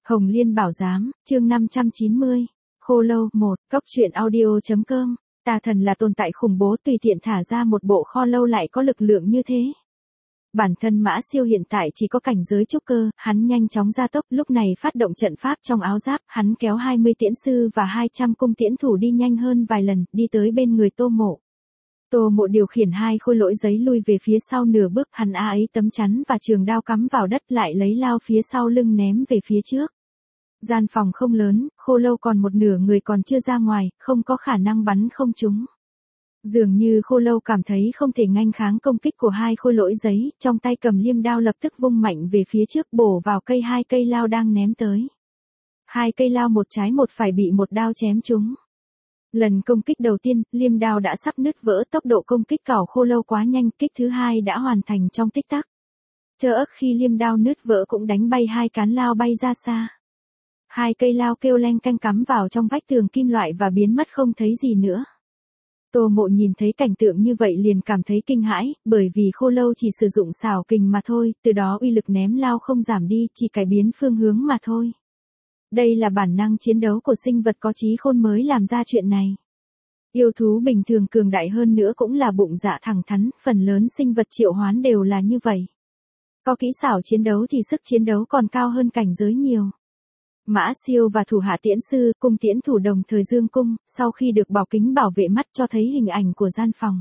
Hồng Liên Bảo Giám, chương 590. Khô Lâu 1, Cóc truyện audio.com. Tà thần là tồn tại khủng bố, tùy tiện thả ra một bộ kho lâu lại có lực lượng như thế. Bản thân Mã Siêu hiện tại chỉ có cảnh giới trúc cơ, hắn nhanh chóng gia tốc, lúc này phát động trận pháp trong áo giáp, hắn kéo 20 tiễn sư và 200 cung tiễn thủ đi nhanh hơn vài lần, đi tới bên người Tô Mộ. Tô Mộ điều khiển hai khôi lỗi giấy lui về phía sau nửa bước, hắn ấy tấm chắn và trường đao cắm vào đất, lại lấy lao phía sau lưng ném về phía trước. Gian phòng không lớn, khô lâu còn một nửa người còn chưa ra ngoài, không có khả năng bắn không trúng. Dường như khô lâu cảm thấy không thể nghênh kháng công kích của hai khôi lỗi giấy, trong tay cầm liêm đao lập tức vung mạnh về phía trước, bổ vào hai cây lao đang ném tới. Hai cây lao một trái một phải bị một đao chém trúng. Lần công kích đầu tiên, liêm đao đã sắp nứt vỡ, tốc độ công kích cảo khô lâu quá nhanh, kích thứ hai đã hoàn thành trong tích tắc. Chớ ức khi liêm đao nứt vỡ cũng đánh bay hai cán lao bay ra xa. Hai cây lao kêu leng canh cắm vào trong vách tường kim loại và biến mất không thấy gì nữa. Tô Mộ nhìn thấy cảnh tượng như vậy liền cảm thấy kinh hãi, bởi vì khô lâu chỉ sử dụng xảo kình mà thôi, từ đó uy lực ném lao không giảm đi, chỉ cải biến phương hướng mà thôi. Đây là bản năng chiến đấu của sinh vật có trí khôn mới làm ra chuyện này. Yêu thú bình thường cường đại hơn nữa cũng là bụng dạ thẳng thắn, phần lớn sinh vật triệu hoán đều là như vậy. Có kỹ xảo chiến đấu thì sức chiến đấu còn cao hơn cảnh giới nhiều. Mã Siêu và thủ hạ tiễn sư, cung tiễn thủ đồng thời dương cung, sau khi được bảo kính bảo vệ mắt cho thấy hình ảnh của gian phòng.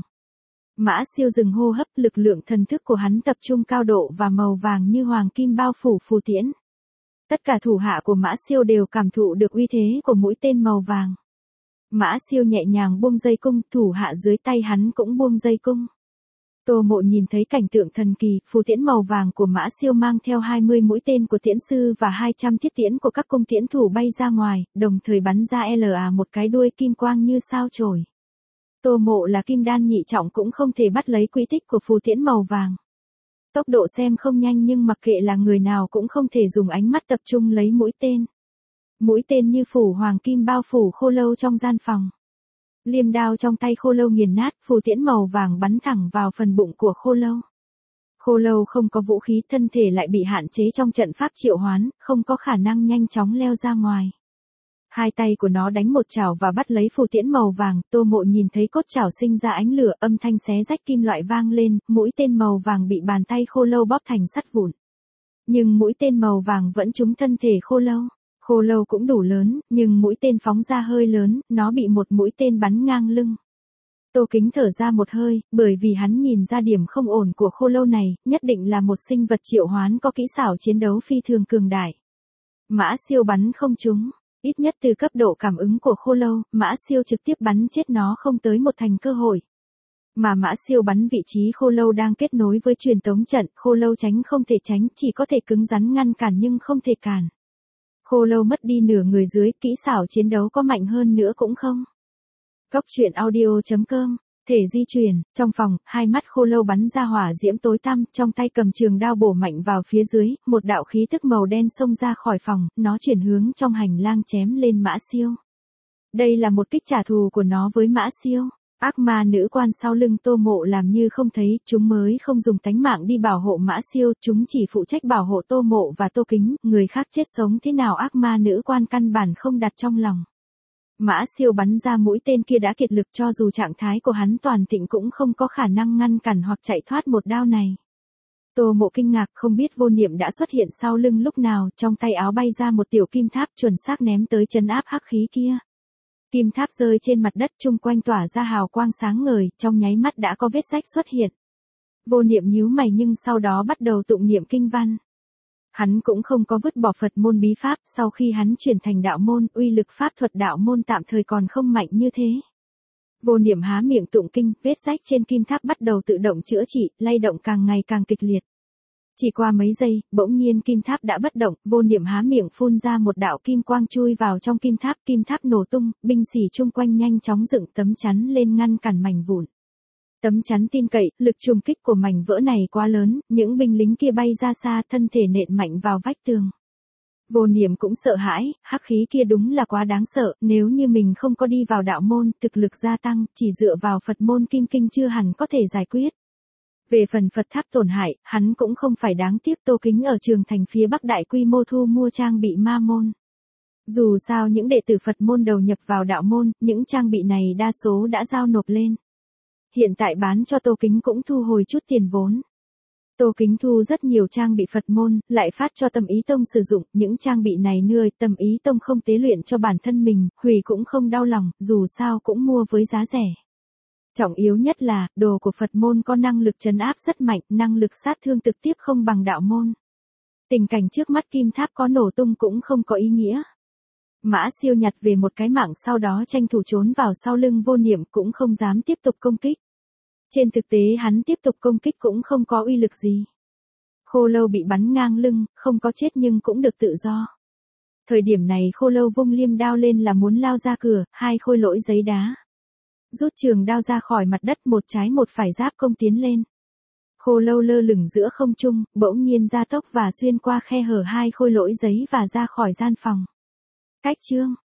Mã Siêu dừng hô hấp, lực lượng thần thức của hắn tập trung cao độ và màu vàng như hoàng kim bao phủ phù tiễn. Tất cả thủ hạ của Mã Siêu đều cảm thụ được uy thế của mũi tên màu vàng. Mã Siêu nhẹ nhàng buông dây cung, thủ hạ dưới tay hắn cũng buông dây cung. Tô Mộ nhìn thấy cảnh tượng thần kỳ, phù tiễn màu vàng của Mã Siêu mang theo 20 mũi tên của tiễn sư và 200 thiết tiễn của các cung tiễn thủ bay ra ngoài, đồng thời bắn ra LA một cái đuôi kim quang như sao chổi. Tô Mộ là kim đan nhị trọng cũng không thể bắt lấy quy tích của phù tiễn màu vàng. Tốc độ xem không nhanh nhưng mặc kệ là người nào cũng không thể dùng ánh mắt tập trung lấy mũi tên. Mũi tên như phủ hoàng kim bao phủ khô lâu trong gian phòng. Liêm đao trong tay khô lâu nghiền nát, phù tiễn màu vàng bắn thẳng vào phần bụng của khô lâu. Khô lâu không có vũ khí, thân thể lại bị hạn chế trong trận pháp triệu hoán, không có khả năng nhanh chóng leo ra ngoài. Hai tay của nó đánh một chảo và bắt lấy phù tiễn màu vàng, Tô Mộ nhìn thấy cốt chảo sinh ra ánh lửa, âm thanh xé rách kim loại vang lên, mũi tên màu vàng bị bàn tay khô lâu bóp thành sắt vụn. Nhưng mũi tên màu vàng vẫn trúng thân thể khô lâu. Khô lâu cũng đủ lớn, nhưng mũi tên phóng ra hơi lớn, nó bị một mũi tên bắn ngang lưng. Tô Kính thở ra một hơi, bởi vì hắn nhìn ra điểm không ổn của khô lâu này, nhất định là một sinh vật triệu hoán có kỹ xảo chiến đấu phi thường cường đại. Mã Siêu bắn không trúng, ít nhất từ cấp độ cảm ứng của khô lâu, Mã Siêu trực tiếp bắn chết nó không tới một thành cơ hội. Mà Mã Siêu bắn vị trí khô lâu đang kết nối với truyền tống trận, khô lâu tránh không thể tránh, chỉ có thể cứng rắn ngăn cản nhưng không thể cản. Khô lâu mất đi nửa người dưới, kỹ xảo chiến đấu có mạnh hơn nữa cũng không. Cóc truyện audio.com. Thể di chuyển, trong phòng, hai mắt khô lâu bắn ra hỏa diễm tối tăm, trong tay cầm trường đao bổ mạnh vào phía dưới, một đạo khí tức màu đen xông ra khỏi phòng, nó chuyển hướng trong hành lang chém lên Mã Siêu. Đây là một kích trả thù của nó với Mã Siêu. Ác ma nữ quan sau lưng Tô Mộ làm như không thấy, chúng mới không dùng tánh mạng đi bảo hộ Mã Siêu, chúng chỉ phụ trách bảo hộ Tô Mộ và Tô Kính, người khác chết sống thế nào ác ma nữ quan căn bản không đặt trong lòng. Mã Siêu bắn ra mũi tên kia đã kiệt lực, cho dù trạng thái của hắn toàn thịnh cũng không có khả năng ngăn cản hoặc chạy thoát một đao này. Tô Mộ kinh ngạc, không biết Vô Niệm đã xuất hiện sau lưng lúc nào, trong tay áo bay ra một tiểu kim tháp chuẩn xác ném tới trấn áp hắc khí kia. Kim tháp rơi trên mặt đất, chung quanh tỏa ra hào quang sáng ngời, trong nháy mắt đã có vết rách xuất hiện. Vô Niệm nhíu mày nhưng sau đó bắt đầu tụng niệm kinh văn. Hắn cũng không có vứt bỏ Phật môn bí pháp, sau khi hắn chuyển thành đạo môn, uy lực pháp thuật đạo môn tạm thời còn không mạnh như thế. Vô Niệm há miệng tụng kinh, vết rách trên kim tháp bắt đầu tự động chữa trị, lay động càng ngày càng kịch liệt. Chỉ qua mấy giây, bỗng nhiên kim tháp đã bất động, Vô Niệm há miệng phun ra một đạo kim quang chui vào trong kim tháp nổ tung, binh sĩ chung quanh nhanh chóng dựng tấm chắn lên ngăn cản mảnh vụn. Tấm chắn tin cậy, lực trùng kích của mảnh vỡ này quá lớn, những binh lính kia bay ra xa, thân thể nện mạnh vào vách tường. Vô Niệm cũng sợ hãi, hắc khí kia đúng là quá đáng sợ, nếu như mình không có đi vào đạo môn, thực lực gia tăng, chỉ dựa vào Phật môn kim kinh chưa hẳn có thể giải quyết. Về phần Phật tháp tổn hại, hắn cũng không phải đáng tiếc Tô Kính ở Trường Thành phía Bắc đại quy mô thu mua trang bị ma môn. Dù sao những đệ tử Phật môn đầu nhập vào đạo môn, những trang bị này đa số đã giao nộp lên. Hiện tại bán cho Tô Kính cũng thu hồi chút tiền vốn. Tô Kính thu rất nhiều trang bị Phật môn, lại phát cho Tâm Ý Tông sử dụng, những trang bị này nuôi Tâm Ý Tông không tế luyện cho bản thân mình, hủy cũng không đau lòng, dù sao cũng mua với giá rẻ. Trọng yếu nhất là, đồ của Phật môn có năng lực trấn áp rất mạnh, năng lực sát thương trực tiếp không bằng đạo môn. Tình cảnh trước mắt kim tháp có nổ tung cũng không có ý nghĩa. Mã Siêu nhặt về một cái mạng sau đó tranh thủ trốn vào sau lưng Vô Niệm cũng không dám tiếp tục công kích. Trên thực tế hắn tiếp tục công kích cũng không có uy lực gì. Khô Lâu bị bắn ngang lưng, không có chết nhưng cũng được tự do. Thời điểm này Khô Lâu vung liêm đao lên là muốn lao ra cửa, hai khôi lỗi giấy đá. Rút trường đao ra khỏi mặt đất một trái một phải giáp công tiến lên. Khô Lâu lơ lửng giữa không trung, bỗng nhiên gia tốc và xuyên qua khe hở hai khôi lỗi giấy và ra khỏi gian phòng. Cách chương